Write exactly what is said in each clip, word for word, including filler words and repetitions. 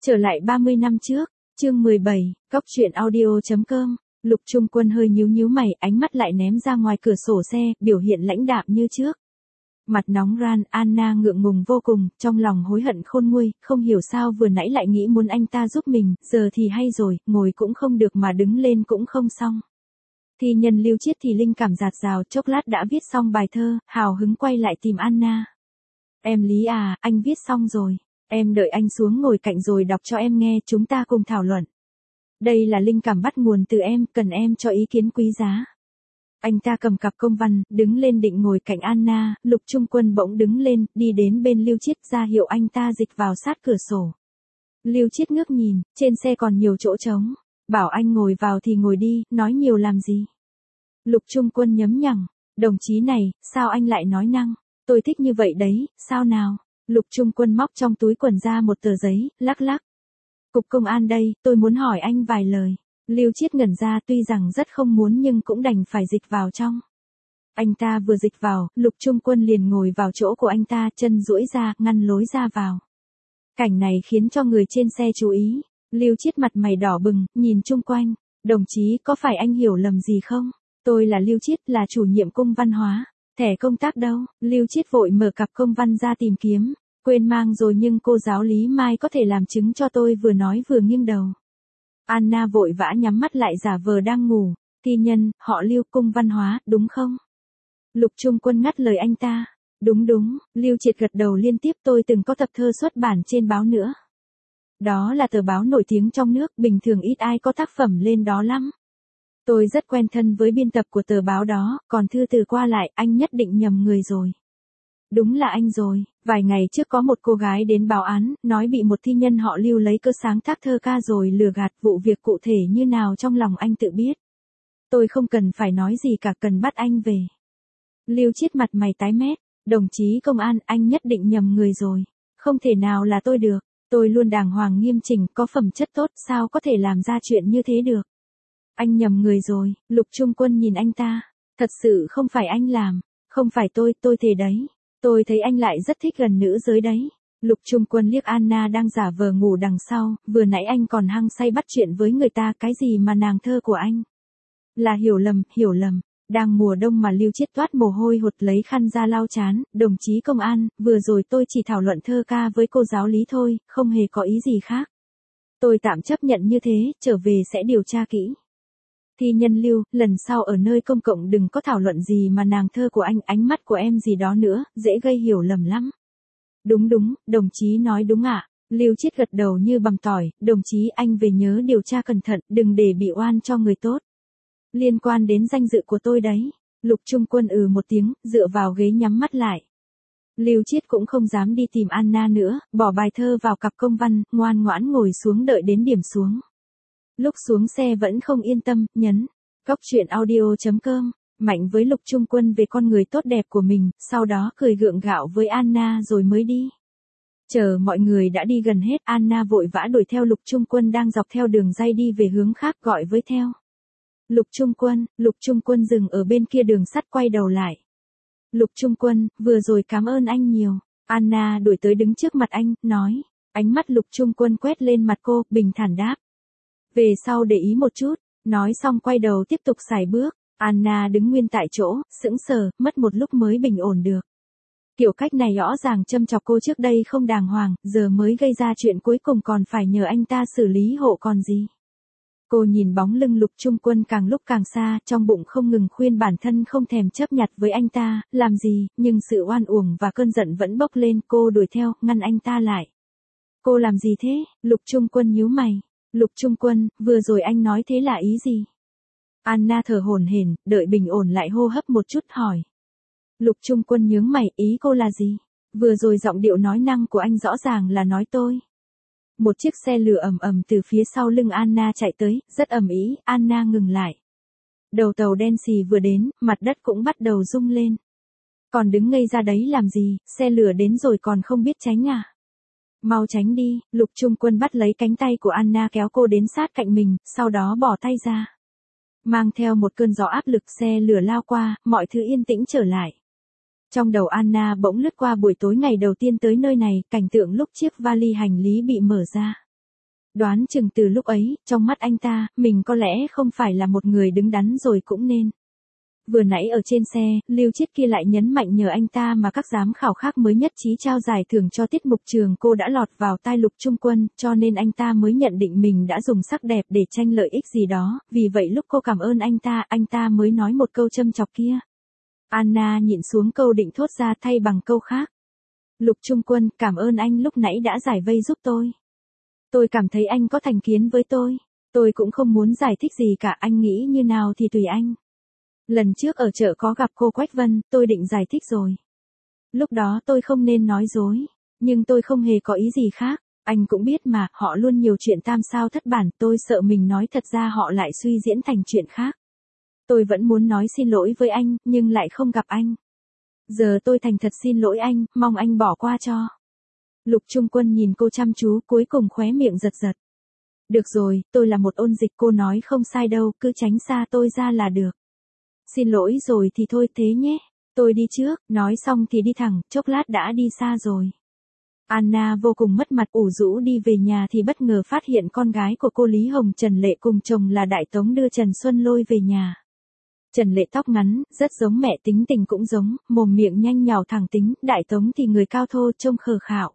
Trở lại ba mươi năm trước, chương mười bảy, Cóc truyện audio chấm com. Lục Trung Quân hơi nhíu nhíu mày, ánh mắt lại ném ra ngoài cửa sổ xe, biểu hiện lãnh đạm như trước. Mặt nóng ran, Anna ngượng ngùng vô cùng, trong lòng hối hận khôn nguôi, không hiểu sao vừa nãy lại nghĩ muốn anh ta giúp mình, giờ thì hay rồi, ngồi cũng không được mà đứng lên cũng không xong. Thi nhân Lưu Chiết thì linh cảm dạt dào, chốc lát đã viết xong bài thơ, hào hứng quay lại tìm Anna. Em Lý à, anh viết xong rồi. Em đợi anh xuống ngồi cạnh rồi đọc cho em nghe, chúng ta cùng thảo luận. Đây là linh cảm bắt nguồn từ em, cần em cho ý kiến quý giá. Anh ta cầm cặp công văn, đứng lên định ngồi cạnh Anna, Lục Trung Quân bỗng đứng lên, đi đến bên Lưu Chiết ra hiệu anh ta dịch vào sát cửa sổ. Lưu Chiết ngước nhìn, trên xe còn nhiều chỗ trống. Bảo anh ngồi vào thì ngồi đi, nói nhiều làm gì. Lục Trung Quân nhấm nhằng, đồng chí này, sao anh lại nói năng, tôi thích như vậy đấy, sao nào. Lục Trung Quân móc trong túi quần ra một tờ giấy, lắc lắc. Cục công an đây, tôi muốn hỏi anh vài lời. Lưu Chiết ngẩn ra, tuy rằng rất không muốn nhưng cũng đành phải dịch vào trong. Anh ta vừa dịch vào, Lục Trung Quân liền ngồi vào chỗ của anh ta, chân duỗi ra, ngăn lối ra vào. Cảnh này khiến cho người trên xe chú ý. Lưu Chiết mặt mày đỏ bừng, nhìn chung quanh. Đồng chí, có phải anh hiểu lầm gì không? Tôi là Lưu Chiết, là chủ nhiệm cung văn hóa. Thẻ công tác đâu? Lưu Chiết vội mở cặp công văn ra tìm kiếm. Quên mang rồi nhưng cô giáo Lý Mai có thể làm chứng cho tôi, vừa nói vừa nghiêng đầu. Anna vội vã nhắm mắt lại giả vờ đang ngủ. Thi nhân, họ Lưu, cung văn hóa, đúng không? Lục Trung Quân ngắt lời anh ta. Đúng đúng, Lưu Chiết gật đầu liên tiếp, tôi từng có tập thơ xuất bản trên báo nữa. Đó là tờ báo nổi tiếng trong nước, bình thường ít ai có tác phẩm lên đó lắm. Tôi rất quen thân với biên tập của tờ báo đó, còn thư từ qua lại, anh nhất định nhầm người rồi. Đúng là anh rồi, vài ngày trước có một cô gái đến báo án, nói bị một thi nhân họ Lưu lấy cớ sáng tác thơ ca rồi lừa gạt, vụ việc cụ thể như nào trong lòng anh tự biết. Tôi không cần phải nói gì cả, cần bắt anh về. Lưu Chiết mặt mày tái mét, đồng chí công an, anh nhất định nhầm người rồi. Không thể nào là tôi được, tôi luôn đàng hoàng nghiêm chỉnh, có phẩm chất tốt, sao có thể làm ra chuyện như thế được. Anh nhầm người rồi. Lục Trung Quân nhìn anh ta. Thật sự không phải anh làm. Không phải tôi, tôi thề đấy. Tôi thấy anh lại rất thích gần nữ giới đấy. Lục Trung Quân liếc Anna đang giả vờ ngủ đằng sau, vừa nãy anh còn hăng say bắt chuyện với người ta, cái gì mà nàng thơ của anh. Là hiểu lầm, hiểu lầm. Đang mùa đông mà Lưu Chiết toát mồ hôi hột lấy khăn ra lau chán. Đồng chí công an, vừa rồi tôi chỉ thảo luận thơ ca với cô giáo Lý thôi, không hề có ý gì khác. Tôi tạm chấp nhận như thế, trở về sẽ điều tra kỹ. Thi nhân Lưu, lần sau ở nơi công cộng đừng có thảo luận gì mà nàng thơ của anh, ánh mắt của em gì đó nữa, dễ gây hiểu lầm lắm. Đúng đúng, đồng chí nói đúng ạ. Lưu Chiết gật đầu như bằm tỏi, đồng chí anh về nhớ điều tra cẩn thận, đừng để bị oan cho người tốt. Liên quan đến danh dự của tôi đấy. Lục Trung Quân ừ một tiếng, dựa vào ghế nhắm mắt lại. Lưu Chiết cũng không dám đi tìm Anna nữa, bỏ bài thơ vào cặp công văn, ngoan ngoãn ngồi xuống đợi đến điểm xuống. Lúc xuống xe vẫn không yên tâm, nhấn. Cóc truyện audio chấm com, mạnh với Lục Trung Quân về con người tốt đẹp của mình, sau đó cười gượng gạo với Anna rồi mới đi. Chờ mọi người đã đi gần hết, Anna vội vã đuổi theo Lục Trung Quân đang dọc theo đường ray đi về hướng khác, gọi với theo. Lục Trung Quân, Lục Trung Quân dừng ở bên kia đường sắt, quay đầu lại. Lục Trung Quân, vừa rồi cảm ơn anh nhiều. Anna đuổi tới đứng trước mặt anh, nói. Ánh mắt Lục Trung Quân quét lên mặt cô, bình thản đáp. Về sau để ý một chút. Nói xong quay đầu tiếp tục xài bước. Anna đứng nguyên tại chỗ, sững sờ, mất một lúc mới bình ổn được. Kiểu cách này rõ ràng châm chọc cô trước đây không đàng hoàng, giờ mới gây ra chuyện cuối cùng còn phải nhờ anh ta xử lý hộ còn gì. Cô nhìn bóng lưng Lục Trung Quân càng lúc càng xa, trong bụng không ngừng khuyên bản thân không thèm chấp nhặt với anh ta, làm gì, nhưng sự oan uổng và cơn giận vẫn bốc lên, cô đuổi theo, ngăn anh ta lại. Cô làm gì thế? Lục Trung Quân nhíu mày. Lục Trung Quân, vừa rồi anh nói thế là ý gì? Anna thở hổn hển, đợi bình ổn lại hô hấp một chút hỏi. Lục Trung Quân nhướng mày, ý cô là gì? Vừa rồi giọng điệu nói năng của anh rõ ràng là nói tôi. Một chiếc xe lửa ầm ầm từ phía sau lưng Anna chạy tới, rất ầm ĩ, Anna ngừng lại. Đầu tàu đen xì vừa đến, mặt đất cũng bắt đầu rung lên. Còn đứng ngây ra đấy làm gì, xe lửa đến rồi còn không biết tránh à? Mau tránh đi. Lục Trung Quân bắt lấy cánh tay của Anna kéo cô đến sát cạnh mình, sau đó bỏ tay ra. Mang theo một cơn gió áp lực, xe lửa lao qua, mọi thứ yên tĩnh trở lại. Trong đầu Anna bỗng lướt qua buổi tối ngày đầu tiên tới nơi này, cảnh tượng lúc chiếc vali hành lý bị mở ra. Đoán chừng từ lúc ấy, trong mắt anh ta, mình có lẽ không phải là một người đứng đắn rồi cũng nên. Vừa nãy ở trên xe, Lưu Chiết kia lại nhấn mạnh nhờ anh ta mà các giám khảo khác mới nhất trí trao giải thưởng cho tiết mục Trường Cô đã lọt vào tai Lục Trung Quân, cho nên anh ta mới nhận định mình đã dùng sắc đẹp để tranh lợi ích gì đó, vì vậy lúc cô cảm ơn anh ta, anh ta mới nói một câu châm chọc kia. Anna nhịn xuống câu định thốt ra thay bằng câu khác. Lục Trung Quân, cảm ơn anh lúc nãy đã giải vây giúp tôi. Tôi cảm thấy anh có thành kiến với tôi. Tôi cũng không muốn giải thích gì cả, anh nghĩ như nào thì tùy anh. Lần trước ở chợ có gặp cô Quách Vân, tôi định giải thích rồi. Lúc đó tôi không nên nói dối, nhưng tôi không hề có ý gì khác. Anh cũng biết mà, họ luôn nhiều chuyện tam sao thất bản, tôi sợ mình nói thật ra họ lại suy diễn thành chuyện khác. Tôi vẫn muốn nói xin lỗi với anh, nhưng lại không gặp anh. Giờ tôi thành thật xin lỗi anh, mong anh bỏ qua cho. Lục Trung Quân nhìn cô chăm chú, cuối cùng khóe miệng giật giật. Được rồi, tôi là một ôn dịch, cô nói không sai đâu, cứ tránh xa tôi ra là được. Xin lỗi rồi thì thôi thế nhé. Tôi đi trước, nói xong thì đi thẳng, chốc lát đã đi xa rồi. Anna vô cùng mất mặt, ủ rũ đi về nhà thì bất ngờ phát hiện con gái của cô Lý Hồng Trần Lệ cùng chồng là Đại Tống đưa Trần Xuân Lôi về nhà. Trần Lệ tóc ngắn, rất giống mẹ, tính tình cũng giống, mồm miệng nhanh nhảu thẳng tính, Đại Tống thì người cao thô trông khờ khạo.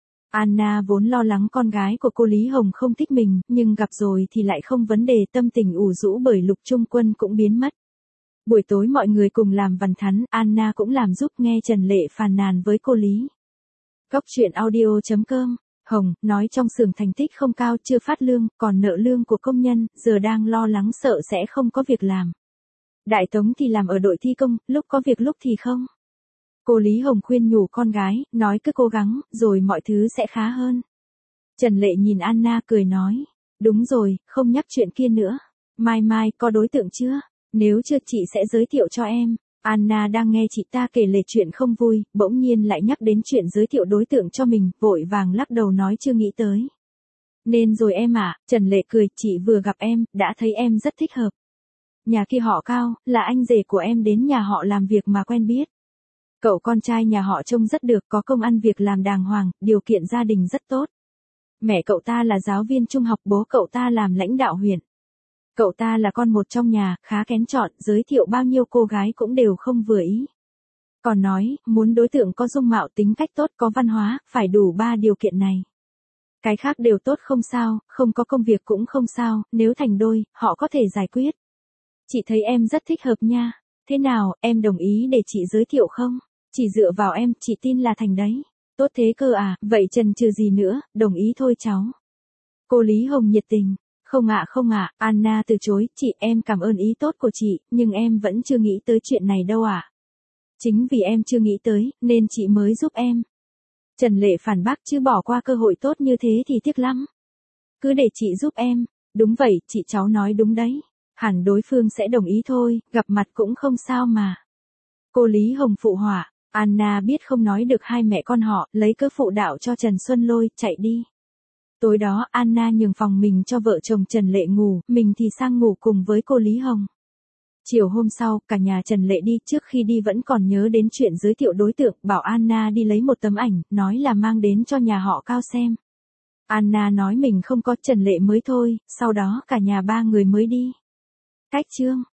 Anna vốn lo lắng con gái của cô Lý Hồng không thích mình, nhưng gặp rồi thì lại không vấn đề, tâm tình ủ rũ bởi Lục Trung Quân cũng biến mất. Buổi tối mọi người cùng làm vằn thắn, Anna cũng làm giúp, nghe Trần Lệ phàn nàn với cô Lý. Góc truyện audio chấm com, Hồng, nói trong xưởng thành tích không cao, chưa phát lương, còn nợ lương của công nhân, giờ đang lo lắng sợ sẽ không có việc làm. Đại Tống thì làm ở đội thi công, lúc có việc lúc thì không. Cô Lý Hồng khuyên nhủ con gái, nói cứ cố gắng, rồi mọi thứ sẽ khá hơn. Trần Lệ nhìn Anna cười nói, đúng rồi, không nhắc chuyện kia nữa. Mai mai, có đối tượng chưa? Nếu chưa chị sẽ giới thiệu cho em. Anna đang nghe chị ta kể lể chuyện không vui, bỗng nhiên lại nhắc đến chuyện giới thiệu đối tượng cho mình, vội vàng lắc đầu nói chưa nghĩ tới. Nên rồi em ạ, à, Trần Lệ cười, chị vừa gặp em, đã thấy em rất thích hợp. Nhà kia họ Cao, là anh rể của em đến nhà họ làm việc mà quen biết. Cậu con trai nhà họ trông rất được, có công ăn việc làm đàng hoàng, điều kiện gia đình rất tốt. Mẹ cậu ta là giáo viên trung học, bố cậu ta làm lãnh đạo huyện. Cậu ta là con một trong nhà, khá kén chọn, giới thiệu bao nhiêu cô gái cũng đều không vừa ý. Còn nói, muốn đối tượng có dung mạo, tính cách tốt, có văn hóa, phải đủ ba điều kiện này. Cái khác đều tốt không sao, không có công việc cũng không sao, nếu thành đôi, họ có thể giải quyết. Chị thấy em rất thích hợp nha. Thế nào, em đồng ý để chị giới thiệu không? Chỉ dựa vào em, chị tin là thành đấy. Tốt thế cơ à, vậy chần chừ gì nữa, đồng ý thôi cháu. Cô Lý Hồng nhiệt tình. Không ạ không ạ, Anna từ chối, chị em cảm ơn ý tốt của chị, nhưng em vẫn chưa nghĩ tới chuyện này đâu ạ. À. Chính vì em chưa nghĩ tới, nên chị mới giúp em. Trần Lệ phản bác, chứ bỏ qua cơ hội tốt như thế thì tiếc lắm. Cứ để chị giúp em. Đúng vậy, chị cháu nói đúng đấy. Hẳn đối phương sẽ đồng ý thôi, gặp mặt cũng không sao mà. Cô Lý Hồng phụ họa, Anna biết không nói được hai mẹ con họ, lấy cớ phụ đạo cho Trần Xuân Lôi, chạy đi. Tối đó Anna nhường phòng mình cho vợ chồng Trần Lệ ngủ, mình thì sang ngủ cùng với cô Lý Hồng. Chiều hôm sau, cả nhà Trần Lệ đi, trước khi đi vẫn còn nhớ đến chuyện giới thiệu đối tượng, bảo Anna đi lấy một tấm ảnh, nói là mang đến cho nhà họ Cao xem. Anna nói mình không có, Trần Lệ mới thôi, sau đó cả nhà ba người mới đi. Cách chương